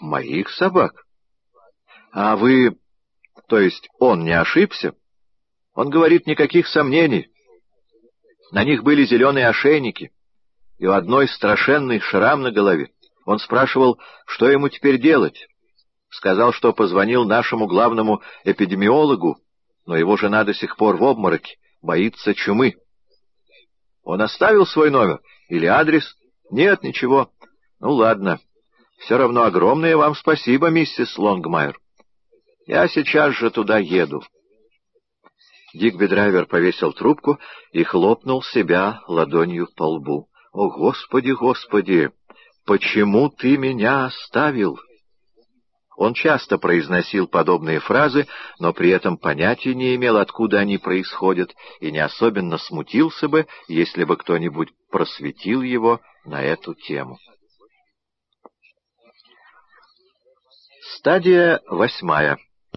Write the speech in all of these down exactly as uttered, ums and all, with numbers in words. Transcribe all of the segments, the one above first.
Моих собак? А вы... То есть он не ошибся? Он говорит, никаких сомнений. На них были зеленые ошейники, и у одной страшенный шрам на голове. Он спрашивал, что ему теперь делать. Сказал, что позвонил нашему главному эпидемиологу, но его жена до сих пор в обмороке, боится чумы. Он оставил свой номер или адрес? Нет, ничего. Ну, ладно. Все равно огромное вам спасибо, миссис Лонгмайер. Я сейчас же туда еду. Дигби Драйвер повесил трубку и хлопнул себя ладонью по лбу. «О, Господи, Господи! Почему ты меня оставил?» Он часто произносил подобные фразы, но при этом понятия не имел, откуда они происходят, и не особенно смутился бы, если бы кто-нибудь просветил его на эту тему. Стадия восьмая.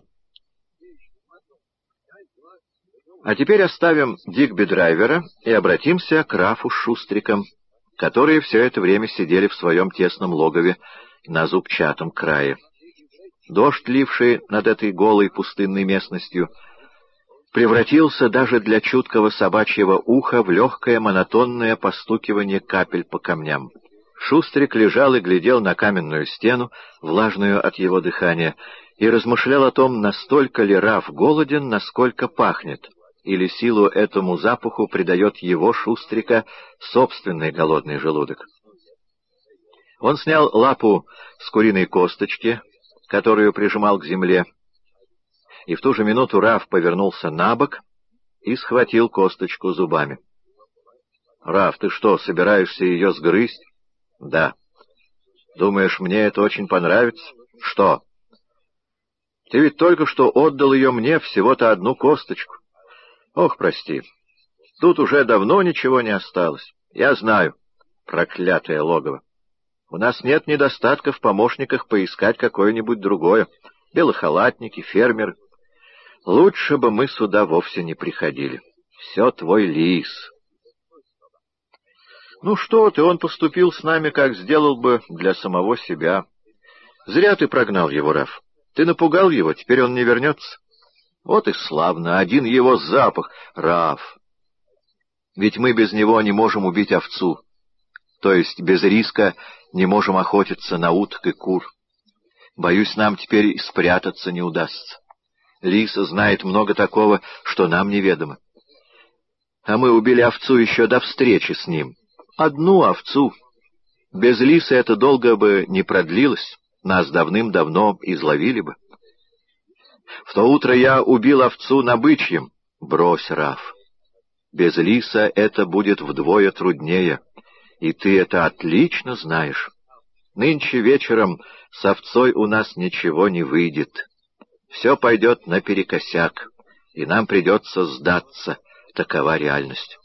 А теперь оставим Дигби Драйвера и обратимся к Рафу с Шустриком, которые все это время сидели в своем тесном логове на зубчатом крае. Дождь, ливший над этой голой пустынной местностью, превратился даже для чуткого собачьего уха в легкое монотонное постукивание капель по камням. Шустрик лежал и глядел на каменную стену, влажную от его дыхания, и размышлял о том, настолько ли Раф голоден, насколько пахнет, или силу этому запаху придает его, Шустрика, собственный голодный желудок. Он снял лапу с куриной косточки, которую прижимал к земле, и в ту же минуту Раф повернулся на бок и схватил косточку зубами. — Раф, ты что, собираешься ее сгрызть? — Да. — Думаешь, мне это очень понравится? — Что? — Ты ведь только что отдал ее мне, всего-то одну косточку. — Ох, прости. Тут уже давно ничего не осталось. Я знаю, проклятое логово. У нас нет недостатка в помощниках поискать какое-нибудь другое. Белохалатники, фермеры. Лучше бы мы сюда вовсе не приходили. Все твой Лис. Ну что ты, он поступил с нами, как сделал бы для самого себя. Зря ты прогнал его, Раф. Ты напугал его, теперь он не вернется. Вот и славно, один его запах. Раф, ведь мы без него не можем убить овцу. То есть без риска не можем охотиться на уток и кур. Боюсь, нам теперь и спрятаться не удастся. Лис знает много такого, что нам неведомо. А мы убили овцу еще до встречи с ним. Одну овцу. Без лиса это долго бы не продлилось, нас давным-давно изловили бы. В то утро я убил овцу на бычьем. Брось, Раф. Без лиса это будет вдвое труднее, и ты это отлично знаешь. Нынче вечером с овцой у нас ничего не выйдет. Все пойдет наперекосяк, и нам придется сдаться. Такова реальность.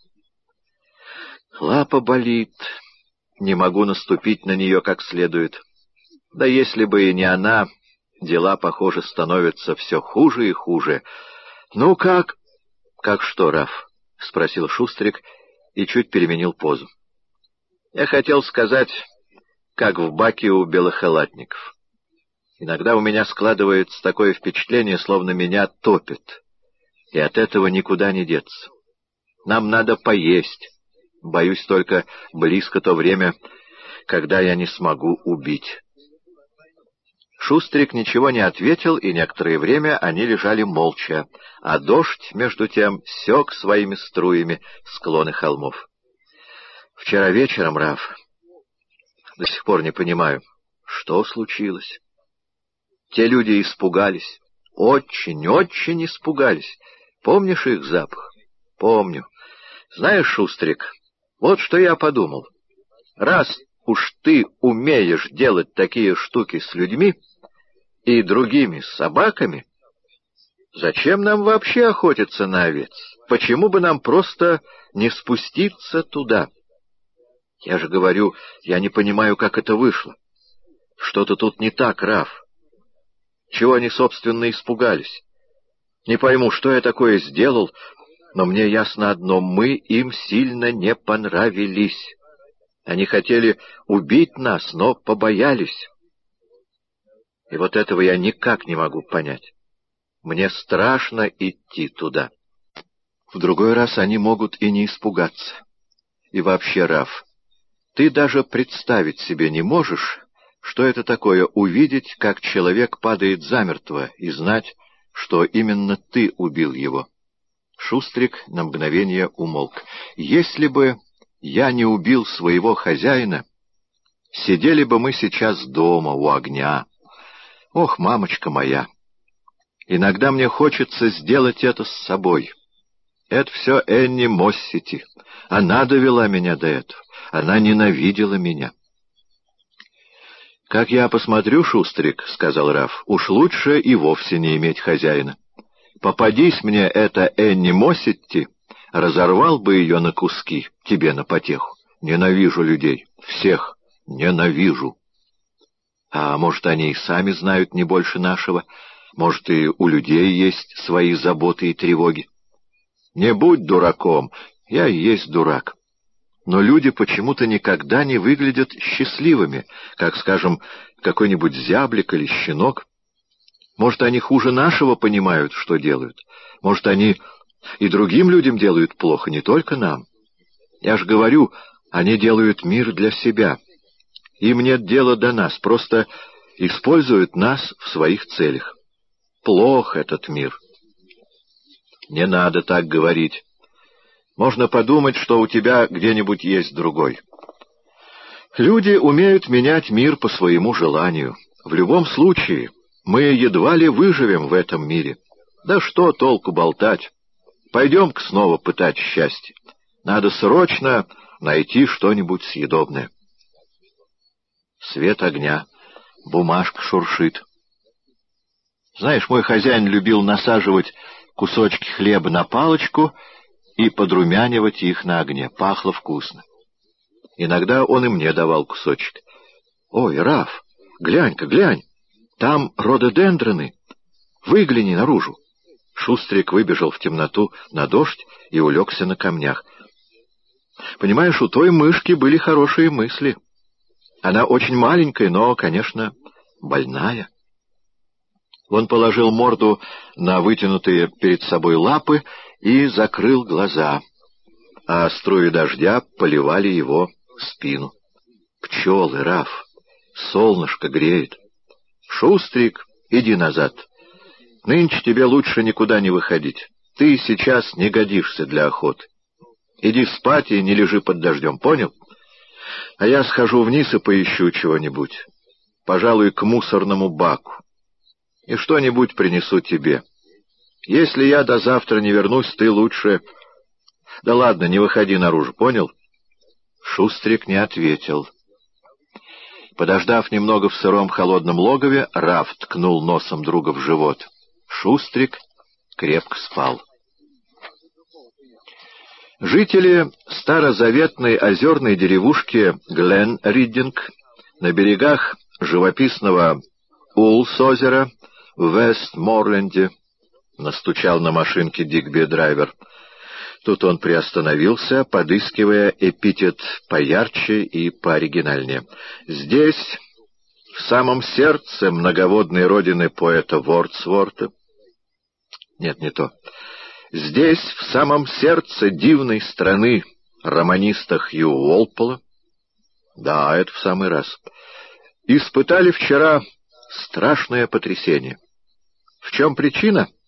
Лапа болит. Не могу наступить на нее как следует. Да если бы и не она, дела, похоже, становятся все хуже и хуже. Ну как? Как что, Раф? — спросил Шустрик и чуть переменил позу. Я хотел сказать, как в баке у белохалатников. Иногда у меня складывается такое впечатление, словно меня топит, и от этого никуда не деться. Нам надо поесть. Боюсь, только близко то время, когда я не смогу убить. Шустрик ничего не ответил, и некоторое время они лежали молча, а дождь, между тем, сёк своими струями склоны холмов. Вчера вечером, Раф, до сих пор не понимаю, что случилось. Те люди испугались, очень-очень испугались. Помнишь их запах? Помню. Знаешь, Шустрик, вот что я подумал. Раз уж ты умеешь делать такие штуки с людьми и другими собаками, зачем нам вообще охотиться на овец? Почему бы нам просто не спуститься туда? Я же говорю, я не понимаю, как это вышло. Что-то тут не так, Раф. Чего они, собственно, испугались? Не пойму, что я такое сделал, но мне ясно одно — мы им сильно не понравились. Они хотели убить нас, но побоялись. И вот этого я никак не могу понять. Мне страшно идти туда. В другой раз они могут и не испугаться. И вообще, Раф, ты даже представить себе не можешь, что это такое — увидеть, как человек падает замертво, и знать, что именно ты убил его. Шустрик на мгновение умолк. Если бы я не убил своего хозяина, сидели бы мы сейчас дома у огня. Ох, мамочка моя! Иногда мне хочется сделать это с собой. Это все Энни Моссити. Она довела меня до этого. Она ненавидела меня. «Как я посмотрю, Шустрик, — сказал Раф, — уж лучше и вовсе не иметь хозяина. Попадись мне эта Энни Моссити, разорвал бы ее на куски, тебе на потеху. Ненавижу людей. Всех ненавижу. А может, они и сами знают не больше нашего? Может, и у людей есть свои заботы и тревоги? Не будь дураком, я и есть дурак. Но люди почему-то никогда не выглядят счастливыми, как, скажем, какой-нибудь зяблик или щенок. Может, они хуже нашего понимают, что делают. Может, они и другим людям делают плохо, не только нам. Я ж говорю, они делают мир для себя. Им нет дела до нас, просто используют нас в своих целях. Плох этот мир. Не надо так говорить. Можно подумать, что у тебя где-нибудь есть другой. Люди умеют менять мир по своему желанию. В любом случае, мы едва ли выживем в этом мире. Да что толку болтать? Пойдем-ка снова пытать счастье. Надо срочно найти что-нибудь съедобное. Свет огня, бумажка шуршит. Знаешь, мой хозяин любил насаживать кусочки хлеба на палочку и подрумянивать их на огне. Пахло вкусно. Иногда он и мне давал кусочек. Ой, Раф, глянь-ка, глянь, там рододендроны. Выгляни наружу. Шустрик выбежал в темноту на дождь и улегся на камнях. Понимаешь, у той мышки были хорошие мысли. Она очень маленькая, но, конечно, больная. Он положил морду на вытянутые перед собой лапы и закрыл глаза, а струи дождя поливали его спину. Пчелы, Раф, солнышко греет. Шустрик, иди назад. Нынче тебе лучше никуда не выходить. Ты сейчас не годишься для охоты. Иди спать и не лежи под дождем, понял? А я схожу вниз и поищу чего-нибудь. Пожалуй, к мусорному баку. И что-нибудь принесу тебе. Если я до завтра не вернусь, ты лучше... Да ладно, не выходи наружу, понял? Шустрик не ответил. Подождав немного в сыром холодном логове, Раф ткнул носом друга в живот. Шустрик крепко спал. Жители старозаветной озерной деревушки Глен-Риддинг на берегах живописного Улс-озера в Вестморленде, настучал на машинке Дигби-драйвер. Тут он приостановился, подыскивая эпитет поярче и пооригинальнее. Здесь, в самом сердце многоводной родины поэта Вордсворта... Нет, не то. Здесь, в самом сердце дивной страны романиста Хью Уолпола... Да, это в самый раз. Испытали вчера страшное потрясение. В чем причина?